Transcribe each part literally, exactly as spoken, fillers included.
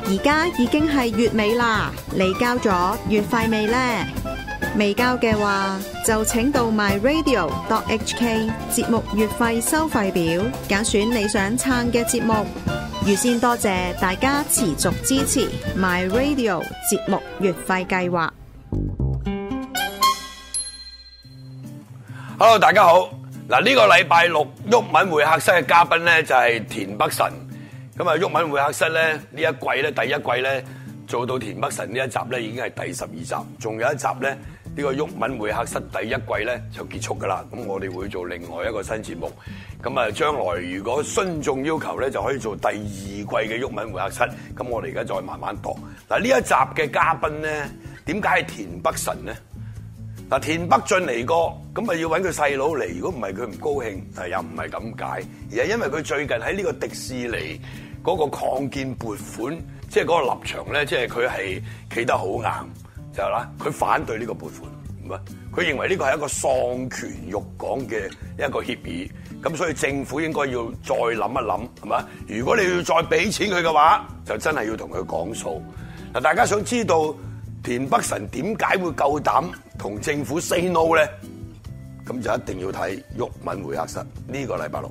而家已經係月尾啦，你交咗月費未呢？未交嘅話，就請到 my radio dot h k 節目月費收費表，揀選你想撐嘅節目。預先多謝大家持續支持 my radio 節目月費計劃。 Hello， 大家好。嗱，呢個禮拜六毓民會客室嘅嘉賓咧就係田北辰。咁啊，毓民會客室咧呢一季咧第一季咧做到田北辰呢一集咧已經係第十二集，仲有一集咧呢個毓民會客室第一季咧就結束噶啦。咁我哋會做另外一個新節目。咁啊，將來如果觀眾要求咧，就可以做第二季嘅毓民會客室。咁我哋而家再慢慢度。嗱，呢一集嘅嘉賓咧，點解係田北辰咧？嗱，田北俊嚟過，咁咪要揾佢細佬嚟。如果唔係佢唔高興，係又唔係咁解，而係因為佢最近喺呢個迪士尼嗰個擴建撥款，即係嗰個立場咧，即係佢係企得好硬，就係啦，佢反對呢個撥款，唔係，佢認為呢個係一個喪權辱港嘅一個協議，咁所以政府應該要再諗一諗，係嘛？如果你要再俾錢佢嘅話，就真係要同佢講數。嗱，大家想知道田北辰點解會夠膽同政府 say no 咧？咁就一定要睇毓民會客室呢個禮拜六。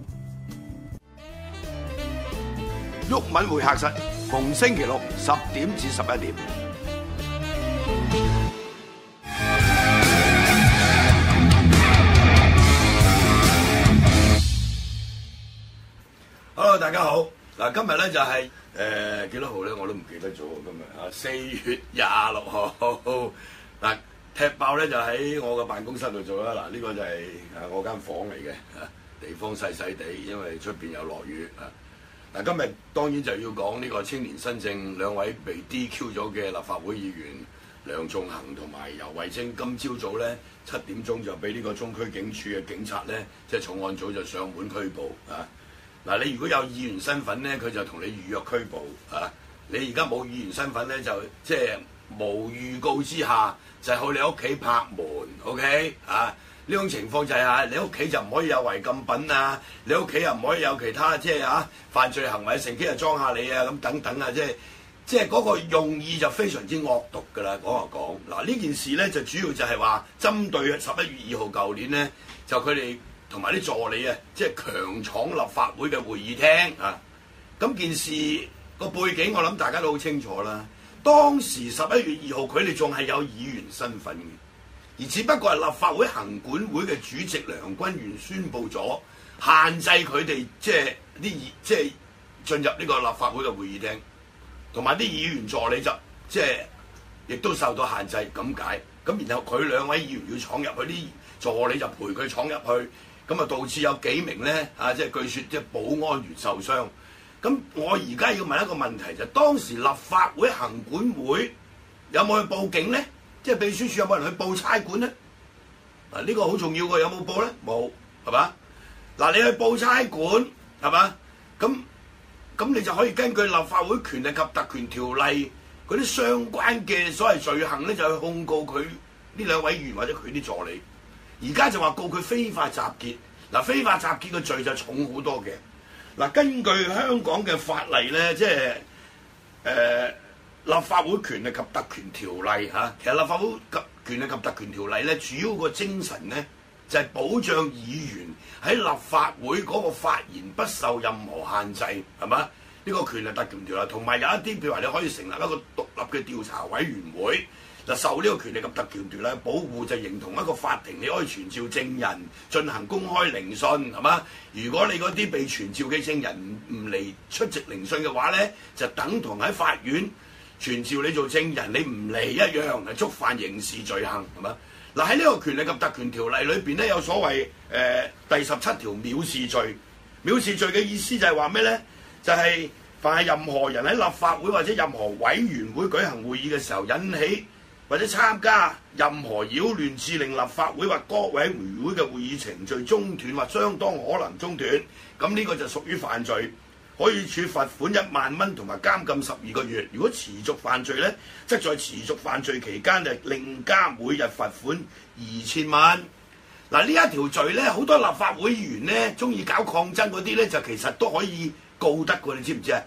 毓民會客室逢星期六十點至十一點。Hello， 大家好。嗱，今日咧就係誒幾多號咧？我都唔記得咗。今日啊，四月廿六號。嗱，踢爆咧就喺我嘅辦公室度做啦。嗱，呢個就係誒我間房嚟嘅，地方細細地，因為出邊有落雨啊。嗱，今日當然就要講呢個青年新政兩位被 D Q 咗嘅立法會議員梁頌恆同埋游蕙禎，今朝早咧七點鐘就俾呢個中區警署嘅警察咧，即係重案組就上門拘捕啊！嗱，你如果有議員身份咧，佢就同你預約拘捕啊！你而家冇議員身份咧，就即係無預告之下就去你屋企拍門 ，OK 啊？呢種情況就係啊，你屋企就唔可以有違禁品啊，你屋企又唔可以有其他即係啊犯罪行為，乘機就裝下你啊咁等等啊，即係即係嗰個用意就非常之惡毒㗎啦。講就講嗱，呢件事咧就主要就係話針對十一月二號舊年咧，就佢哋同埋啲助理啊，即係強闖立法會嘅會議廳啊。咁件事個背景我諗大家都好清楚啦。當時十一月二號佢哋仲係有議員身份嘅。而只不過係立法會行管會嘅主席梁君彥宣布咗限制佢哋即係啲議即係進入呢個立法會嘅會議廳，同埋啲議員助理就即係亦都受到限制咁解。咁然後佢兩位議員要闖入去，啲助理就陪佢闖入去，咁啊導致有幾名咧啊即係據說即係保安員受傷。咁我而家要問一個問題就係、當時立法會行管會有冇去報警咧？即係秘書處有冇人去報差館咧？嗱，呢個好重要嘅，有冇報咧？冇，係嘛？嗱，你去報差館係嘛？咁咁你就可以根據立法會權力及特權條例嗰啲相關嘅所謂罪行咧，就去控告佢呢兩位議員或者佢啲助理。而家就話告佢非法集結。嗱，非法集結嘅罪就重好多嘅。嗱，根據香港嘅法例咧，即係誒。呃立法會權力及特權條例嚇、啊，其實立法會及權力及特權條例咧，主要個精神咧就係、是、保障議員喺立法會嗰個發言不受任何限制，係嘛？呢、這個權力特權條例，同埋有一啲譬如話你可以成立一個獨立嘅調查委員會，嗱受呢個權力及特權條例保護，就形同一個法庭，你可以傳召證人進行公開聆訊，係嘛？如果你嗰啲被傳召嘅證人唔唔嚟出席聆訊嘅話咧，就等同喺法院傳召你做證人，你唔嚟一樣係觸犯刑事罪行，係嘛？嗱，喺呢個權力及特權條例裏邊咧，有所謂誒、呃、第十七條藐視罪。藐視罪嘅意思就係話咩咧？就係、是、凡係任何人喺立法會或者任何委員會舉行會議嘅時候，引起或者參加任何擾亂致令立法會或各委員會嘅會議程序中斷或相當可能中斷，咁呢個就屬於犯罪。可以處罰款一萬蚊同埋監禁十二個月。如果持續犯罪咧，則在持續犯罪期間就另加每日罰款二千蚊。嗱，呢一條罪咧，好多立法會議員咧中意搞抗爭嗰啲咧，就其實都可以告得嘅，你知唔知啊？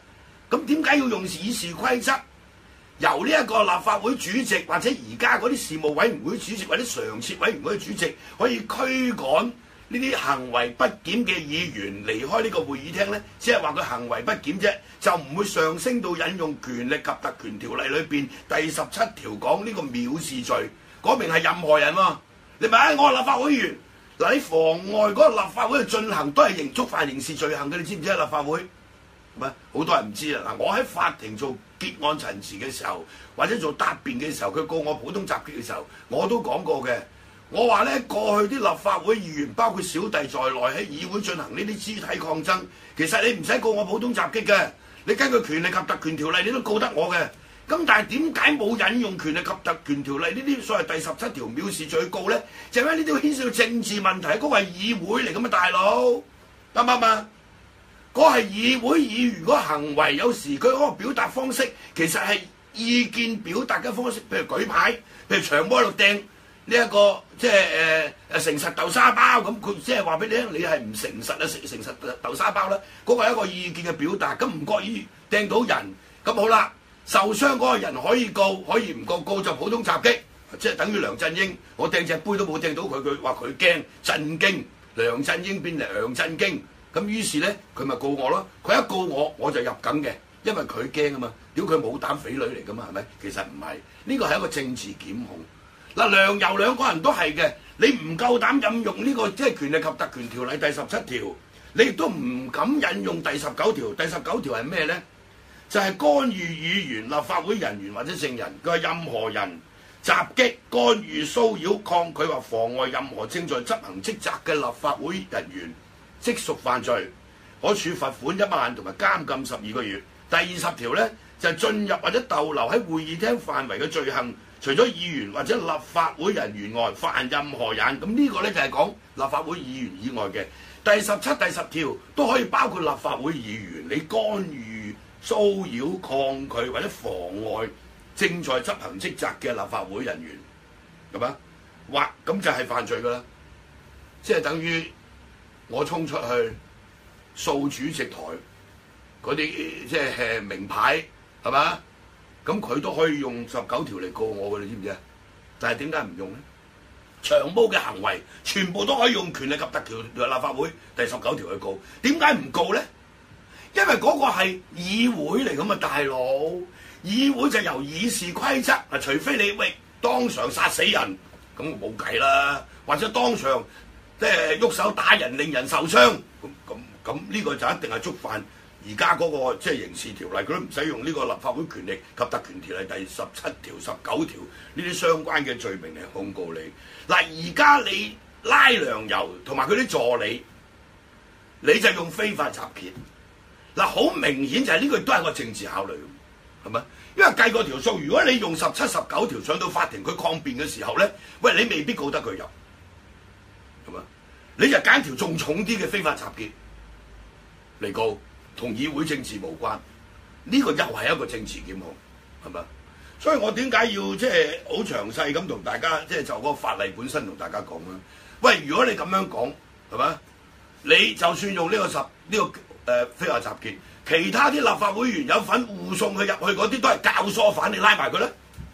咁點解要用議事規則？由呢一個立法會主席或者而家嗰啲事務委員會主席或者常設委員會主席可以驅趕呢啲行為不檢嘅議員離開呢個會議廳呢？只係話佢行為不檢啫，就唔會上升到引用權力及特權條例裏邊第十七條講呢個藐視罪，講明係任何人喎、啊。你咪啊，我係立法會議員，嗱你妨礙嗰個立法會嘅進行都係刑觸犯刑事罪行嘅，你知唔知啊？立法會係咪？好多人唔知啊！嗱，我喺法庭做結案陳詞嘅時候，或者做答辯嘅時候，佢告我普通襲擊嘅時候，我都講過嘅。我話咧，過去啲立法會議員，包括小弟在內喺議會進行呢啲肢體抗爭，其實你唔使告我普通襲擊嘅，你根據權力及特權條例，你都告得我嘅。咁但係點解冇引用權力及特權條例呢啲所謂第十七條藐視罪告咧？就因為呢啲牽涉到政治問題，嗰、那個係議會嚟㗎嘛，大佬啱唔啱啊？嗰、那個係議會議員嗰個行為，有時佢嗰個表達方式其實係意見表達嘅方式，譬如舉牌，譬如長波喺度掟呢一個即係誒誒誠實豆沙包咁，佢即係話俾你聽，你係唔誠實啊，誠誠實豆沙包啦，嗰、那個係一個意見嘅表達，咁唔覺意掟到人，咁好啦。受傷嗰個人可以告，可以唔告，告就普通襲擊，即係等於梁振英，我掟隻杯都冇掟到佢，佢話佢驚震驚，梁振英變嚟梁振驚，咁於是咧佢咪告我咯，佢一告我我就入緊嘅，因為佢驚啊嘛，屌佢冇膽匪類嚟噶嘛，係咪？其實唔係，呢個係一個政治檢控。嗱，梁游兩個人都係嘅，你唔夠膽引用呢個即係權力及特權條例第十七條，你亦都唔敢引用第十九條。第十九條係咩咧？就係干預議員、立法會人員或者證人，佢話任何人襲擊、干預、騷擾、抗拒或妨礙任何正在執行職責嘅立法會人員，即屬犯罪，可處罰款一萬同埋監禁十二個月。第二十條咧就係、是、進入或者逗留喺會議廳範圍嘅罪行，除咗議員或者立法會人員外，犯任何人。咁呢個咧就係、是、講立法會議員以外嘅。第十七、第十條都可以包括立法會議員，你干預、騷擾、抗拒或者妨礙正在執行職責嘅立法會人員，係嘛？或咁就係犯罪㗎啦，即係等於我衝出去掃主席台嗰啲即係名牌，係嘛？咁佢都可以用十九條嚟告我㗎，你知唔知啊？但係點解唔用咧？長毛嘅行為全部都可以用權力及特權立法會第十九條去告，點解唔告咧？因為嗰個係議會嚟㗎嘛，大佬，議會就由議事規則啊，除非你喂當場殺死人，咁冇計啦，或者當場即係喐手打人令人受傷，咁咁咁呢個就一定係觸犯而家嗰個即係刑事條例，佢都唔使用呢個立法會權力及特權條例第十七條、十九條呢啲相關嘅罪名嚟控告你。嗱，而家你拉梁游同埋佢啲助理，你就用非法集結。嗱，好明顯就係呢個都係個政治考慮，係咪？因為計過條數，如果你用十七、十九條上到法庭，佢抗辯嘅時候咧，喂，你未必告得佢入，係咪？你就揀條仲重啲嘅非法集結嚟告，同議會政治無關，呢個又係一個政治檢控，係咪？所以我點解要即係好詳細咁同大家即係就嗰個法例本身同大家講咧？喂，如果你咁樣講，係咪？你就算用呢個十呢個。誒、呃、非法集結，其他啲立法會議員有份護送佢入去嗰啲都係教唆犯，你拉埋佢啦。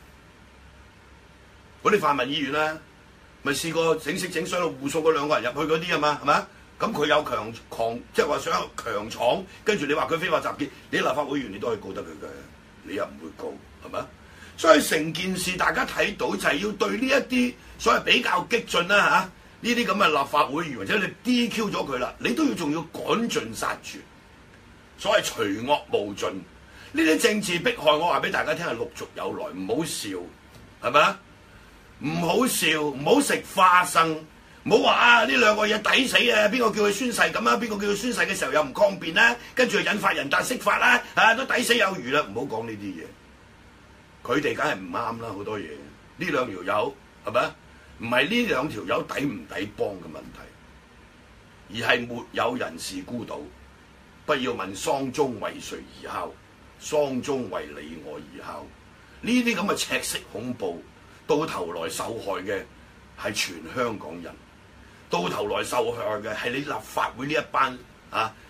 嗰啲泛民議員咧，咪試過整色整水到護送嗰兩個人入去嗰啲啊嘛，係咪？咁佢有強狂，即係話想強闖，跟住你話佢非法集結，你立法會議員你都可以告得佢嘅，你又唔會告，係咪？所以成件事大家睇到就係要對呢一啲所謂比較激進啦嚇。呢啲咁嘅立法會議員或者你 D Q 咗佢啦，你都要仲要趕盡殺絕，所謂除惡務盡。呢啲政治迫害，我話俾大家聽係陸續有來，唔好笑，係咪啊？唔好笑，唔好食花生，唔好話啊呢兩個嘢抵死啊！邊個叫佢宣誓咁啊？邊個叫佢宣誓嘅時候又唔抗辯啦？跟住引發人大釋法啦，啊都抵死有餘啦！唔好講呢啲嘢，佢哋梗係唔啱啦，好多嘢。呢兩條友係咪啊？唔係呢兩條友抵唔抵幫嘅問題，而係沒有人是孤島。不要問喪鐘為誰而敲，喪鐘為你我而敲。呢啲咁嘅赤色恐怖，到頭來受害嘅係全香港人，到頭來受害嘅係你立法會呢一班啊，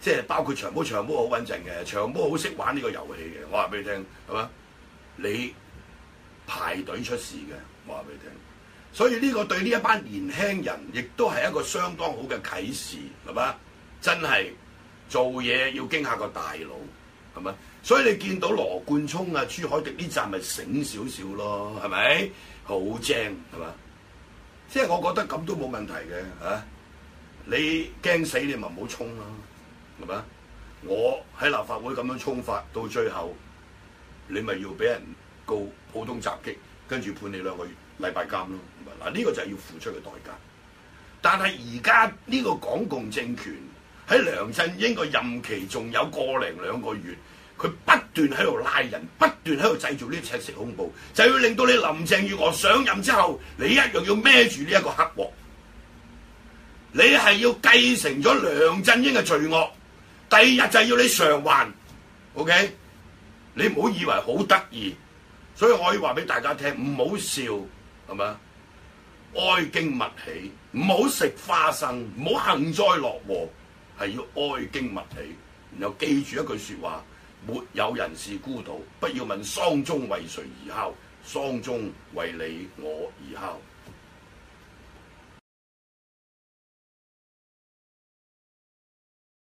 即係包括長毛，長毛好穩陣嘅，長毛好識玩呢個遊戲嘅。我話俾你聽，係嘛？你排隊出事嘅，我話俾你聽。所以呢個對呢一班年輕人，亦都係一個相當好嘅啟示，係嘛？真係做嘢要經下個大腦，係嘛？所以你見到羅冠聰啊、朱凱廸呢站咪醒少少咯，係咪？好正係嘛？即係我覺得咁都冇問題嘅嚇、啊。你驚死你咪唔好衝啦，係嘛？我喺立法會咁樣衝法，到最後你咪要俾人告普通襲擊，跟住判你兩個月禮拜監咯。嗱，呢個就係要付出嘅代價。但係而家呢個港共政權喺梁振英個任期仲有個零兩個月，佢不斷喺度拉人，不斷喺度製造呢啲赤色恐怖，就要令到你林鄭月娥上任之後，你一樣要孭住呢一個黑鑊。你係要繼承咗梁振英嘅罪惡，第二日就係要你償還。OK， 你唔好以為好得意，所以我可以話俾大家聽，唔好笑係咪？哀矜勿喜，唔好食花生，唔好幸災樂禍，係要哀矜勿喜。然後記住一句説話：沒有人是孤島，不要問喪鐘為誰而敲，喪鐘為你我而敲。